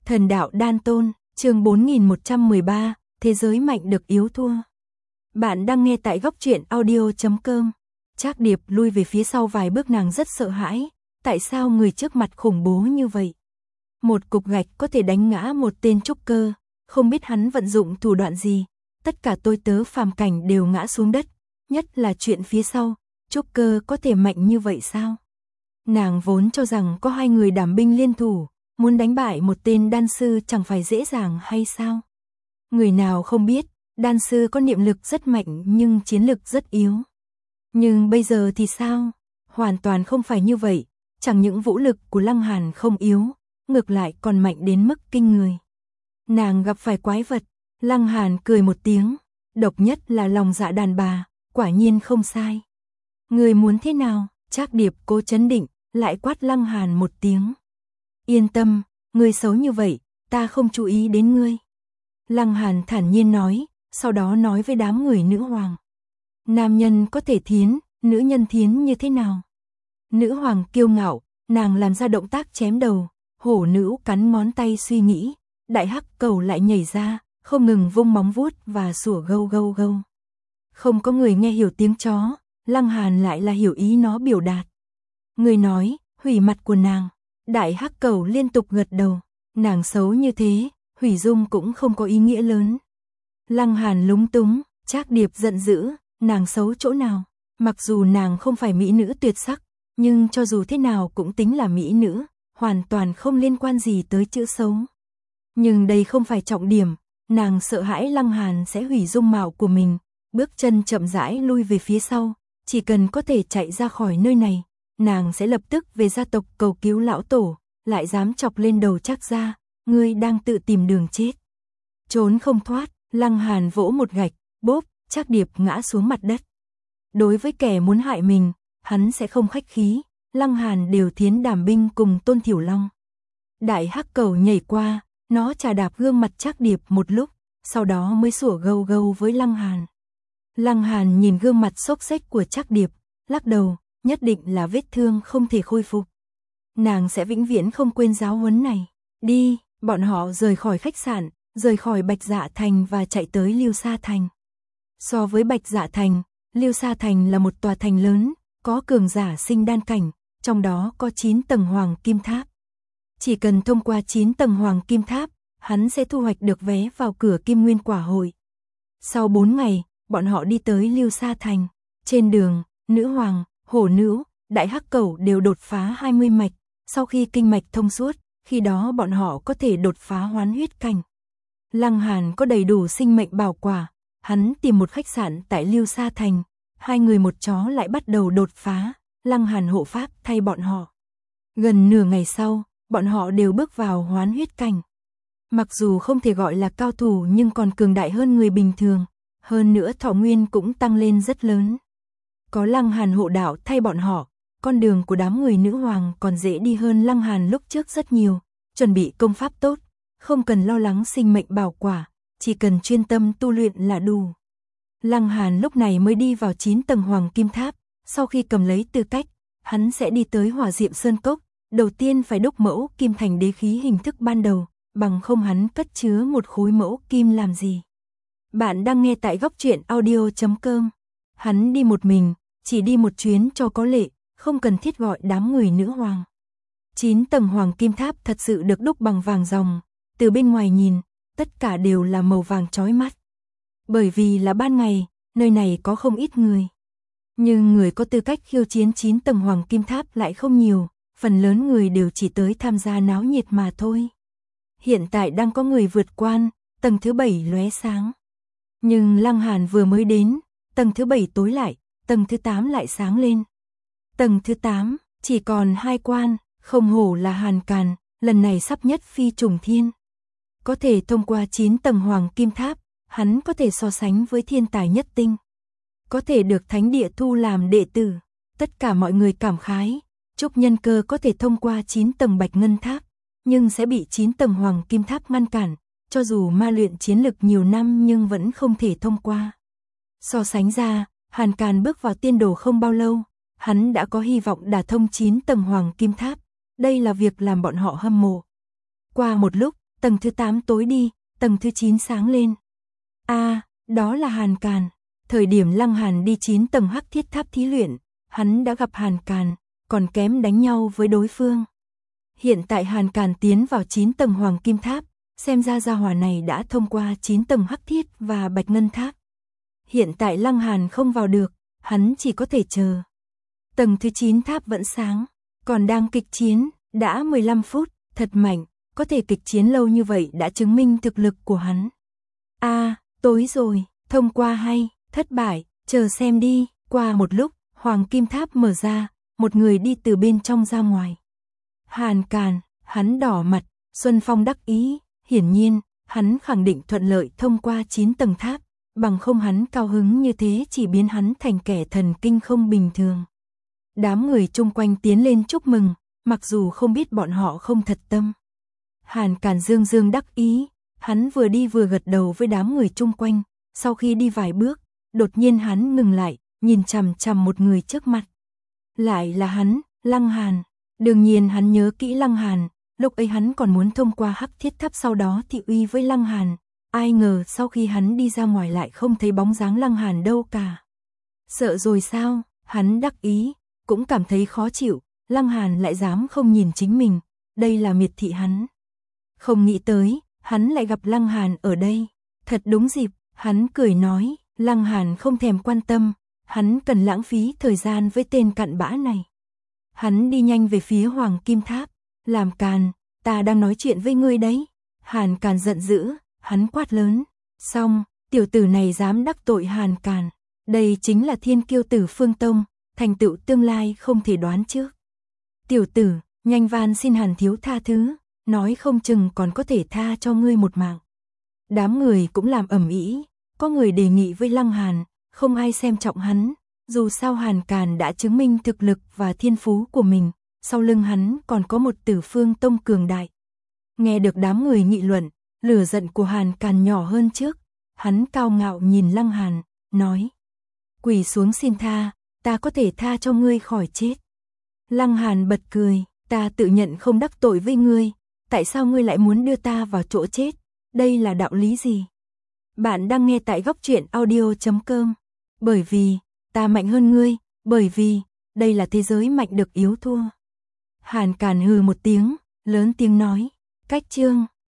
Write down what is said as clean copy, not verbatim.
Thần đạo đan tôn, chương 4113, thế giới mạnh được yếu thua. Bạn đang nghe tại góc truyện audio.com. Trác Điệp lui về phía sau vài bước, nàng rất sợ hãi, tại sao người trước mặt khủng bố như vậy? Một cục gạch có thể đánh ngã một tên trúc cơ, không biết hắn vận dụng thủ đoạn gì, tất cả tôi tớ phàm cảnh đều ngã xuống đất, nhất là chuyện phía sau, trúc cơ có thể mạnh như vậy sao? Nàng vốn cho rằng có hai người đảm binh liên thủ, muốn đánh bại một tên đan sư chẳng phải dễ dàng hay sao? Người nào không biết, đan sư có niệm lực rất mạnh nhưng chiến lực rất yếu. Nhưng bây giờ thì sao? Hoàn toàn không phải như vậy, chẳng những vũ lực của Lăng Hàn không yếu, ngược lại còn mạnh đến mức kinh người. Nàng gặp phải quái vật, Lăng Hàn cười một tiếng, độc nhất là lòng dạ đàn bà, quả nhiên không sai. Người muốn thế nào? Trác Điệp cố trấn định, lại quát Lăng Hàn một tiếng. Yên tâm, ngươi xấu như vậy, ta không chú ý đến ngươi. Lăng Hàn thản nhiên nói, sau đó nói với đám người nữ hoàng. Nam nhân có thể thiến, nữ nhân thiến như thế nào? Nữ hoàng kiêu ngạo, nàng làm ra động tác chém đầu, hổ nữ cắn ngón tay suy nghĩ, đại hắc cầu lại nhảy ra, không ngừng vung móng vuốt và sủa gâu gâu gâu. Không có người nghe hiểu tiếng chó, Lăng Hàn lại là hiểu ý nó biểu đạt. Người nói, hủy mặt của nàng. Đại hắc cầu liên tục gật đầu, nàng xấu như thế, hủy dung cũng không có ý nghĩa lớn. Lăng Hàn lúng túng, Trác Điệp giận dữ, nàng xấu chỗ nào? Mặc dù nàng không phải mỹ nữ tuyệt sắc, nhưng cho dù thế nào cũng tính là mỹ nữ, hoàn toàn không liên quan gì tới chữ xấu. Nhưng đây không phải trọng điểm, nàng sợ hãi Lăng Hàn sẽ hủy dung mạo của mình, bước chân chậm rãi lui về phía sau, chỉ cần có thể chạy ra khỏi nơi này, nàng sẽ lập tức về gia tộc cầu cứu lão tổ, lại dám chọc lên đầu Trác gia, ngươi đang tự tìm đường chết. Trốn không thoát, Lăng Hàn vỗ một gạch, bốp, Trác Điệp ngã xuống mặt đất. Đối với kẻ muốn hại mình, hắn sẽ không khách khí, Lăng Hàn đều thiến đảm binh cùng Tôn Thiểu Long. Đại hắc cầu nhảy qua, nó chà đạp gương mặt Trác Điệp một lúc, sau đó mới sủa gâu gâu với Lăng Hàn. Lăng Hàn nhìn gương mặt xốc xếch của Trác Điệp, lắc đầu, nhất định là vết thương không thể khôi phục. Nàng sẽ vĩnh viễn không quên giáo huấn này. Đi, bọn họ rời khỏi khách sạn, rời khỏi Bạch Dạ Thành và chạy tới Lưu Sa Thành. So với Bạch Dạ Thành, Lưu Sa Thành là một tòa thành lớn, có cường giả sinh đan cảnh, trong đó có 9 tầng hoàng kim tháp. Chỉ cần thông qua 9 tầng hoàng kim tháp, hắn sẽ thu hoạch được vé vào cửa Kim Nguyên Quả Hội. Sau 4 ngày, bọn họ đi tới Lưu Sa Thành. Trên đường, nữ hoàng, hổ nữ, đại hắc cẩu đều đột phá 20 mạch. Sau khi kinh mạch thông suốt, khi đó bọn họ có thể đột phá hoán huyết cảnh. Lăng Hàn có đầy đủ sinh mệnh bảo quả, hắn tìm một khách sạn tại Lưu Sa Thành, hai người một chó lại bắt đầu đột phá, Lăng Hàn hộ pháp thay bọn họ. Gần nửa ngày sau, bọn họ đều bước vào hoán huyết cảnh. Mặc dù không thể gọi là cao thủ nhưng còn cường đại hơn người bình thường, hơn nữa thọ nguyên cũng tăng lên rất lớn. Có Lăng Hàn hộ đạo thay bọn họ, con đường của đám người nữ hoàng còn dễ đi hơn Lăng Hàn lúc trước rất nhiều, chuẩn bị công pháp tốt, không cần lo lắng sinh mệnh bảo quả, chỉ cần chuyên tâm tu luyện là đủ. Lăng Hàn lúc này mới đi vào 9 tầng hoàng kim tháp, sau khi cầm lấy tư cách, hắn sẽ đi tới Hỏa Diệm Sơn Cốc, đầu tiên phải đúc mẫu kim thành đế khí hình thức ban đầu, bằng không hắn cất chứa một khối mẫu kim làm gì. Bạn đang nghe tại góc truyện audio.com. Hắn đi một mình, chỉ đi một chuyến cho có lệ, không cần thiết gọi đám người nữ hoàng. 9 tầng hoàng kim tháp thật sự được đúc bằng vàng ròng, từ bên ngoài nhìn, tất cả đều là màu vàng chói mắt. Bởi vì là ban ngày, nơi này có không ít người. Nhưng người có tư cách khiêu chiến 9 tầng hoàng kim tháp lại không nhiều, phần lớn người đều chỉ tới tham gia náo nhiệt mà thôi. Hiện tại đang có người vượt quan, tầng thứ 7 lóe sáng. Nhưng Lăng Hàn vừa mới đến, tầng thứ 7 tối lại, tầng thứ 8 lại sáng lên. Tầng thứ 8, chỉ còn 2 quan, không hổ là Hàn Càn, lần này sắp nhất phi trùng thiên. Có thể thông qua 9 tầng hoàng kim tháp, hắn có thể so sánh với thiên tài nhất tinh. Có thể được thánh địa thu làm đệ tử, tất cả mọi người cảm khái, Trúc Nhân Cơ có thể thông qua 9 tầng bạch ngân tháp, nhưng sẽ bị 9 tầng hoàng kim tháp ngăn cản, cho dù ma luyện chiến lực nhiều năm nhưng vẫn không thể thông qua. So sánh ra, Hàn Càn bước vào tiên đồ không bao lâu, hắn đã có hy vọng đả thông 9 tầng hoàng kim tháp, đây là việc làm bọn họ hâm mộ. Qua một lúc, tầng thứ 8 tối đi, tầng thứ 9 sáng lên. Đó là Hàn Càn. Thời điểm Lăng Hàn đi 9 tầng Hắc Thiết Tháp thí luyện, hắn đã gặp Hàn Càn, còn kém đánh nhau với đối phương. Hiện tại Hàn Càn tiến vào 9 tầng Hoàng Kim Tháp, xem ra gia hỏa này đã thông qua 9 tầng Hắc Thiết và Bạch Ngân Tháp. Hiện tại Lăng Hàn không vào được, hắn chỉ có thể chờ. Tầng thứ 9 tháp vẫn sáng, còn đang kịch chiến, đã 15 phút, thật mạnh, có thể kịch chiến lâu như vậy đã chứng minh thực lực của hắn. Tối rồi, thông qua hay, thất bại, chờ xem đi. Qua một lúc, Hoàng Kim Tháp mở ra, một người đi từ bên trong ra ngoài. Hàn Càn, hắn đỏ mặt, Xuân Phong đắc ý, hiển nhiên, hắn khẳng định thuận lợi thông qua 9 tầng tháp, bằng không hắn cao hứng như thế chỉ biến hắn thành kẻ thần kinh không bình thường. Đám người chung quanh tiến lên chúc mừng, mặc dù không biết bọn họ không thật tâm. Hàn Càn dương dương đắc ý, hắn vừa đi vừa gật đầu với đám người chung quanh, sau khi đi vài bước, đột nhiên hắn ngừng lại, nhìn chằm chằm một người trước mặt. Lại là hắn, Lăng Hàn. Đương nhiên hắn nhớ kỹ Lăng Hàn, lúc ấy hắn còn muốn thông qua Hắc Thiết Tháp sau đó thị uy với Lăng Hàn. Ai ngờ sau khi hắn đi ra ngoài lại không thấy bóng dáng Lăng Hàn đâu cả. Sợ rồi sao? Hắn đắc ý, cũng cảm thấy khó chịu, Lăng Hàn lại dám không nhìn chính mình, đây là miệt thị hắn. Không nghĩ tới, hắn lại gặp Lăng Hàn ở đây, thật đúng dịp, hắn cười nói, Lăng Hàn không thèm quan tâm, hắn cần lãng phí thời gian với tên cặn bã này. Hắn đi nhanh về phía Hoàng Kim Tháp, làm càn, ta đang nói chuyện với ngươi đấy. Hàn Càn giận dữ, hắn quát lớn, xong, tiểu tử này dám đắc tội Hàn Càn, đây chính là thiên kiêu tử Phương Tông, thành tựu tương lai không thể đoán trước. Tiểu tử, nhanh van xin Hàn thiếu tha thứ, nói không chừng còn có thể tha cho ngươi một mạng. Đám người cũng làm ầm ĩ, có người đề nghị với Lăng Hàn, không ai xem trọng hắn, dù sao Hàn Càn đã chứng minh thực lực và thiên phú của mình, sau lưng hắn còn có một tử Phương Tông cường đại. Nghe được đám người nghị luận, lửa giận của Hàn Càn nhỏ hơn trước, hắn cao ngạo nhìn Lăng Hàn, nói, quỳ xuống xin tha, ta có thể tha cho ngươi khỏi chết. Lăng Hàn bật cười, ta tự nhận không đắc tội với ngươi, tại sao ngươi lại muốn đưa ta vào chỗ chết, đây là đạo lý gì? Bạn đang nghe tại Góc Truyện Audio.com. Bởi vì, ta mạnh hơn ngươi, bởi vì, đây là thế giới mạnh được yếu thua. Hàn Càn hừ một tiếng, lớn tiếng nói, cách chương.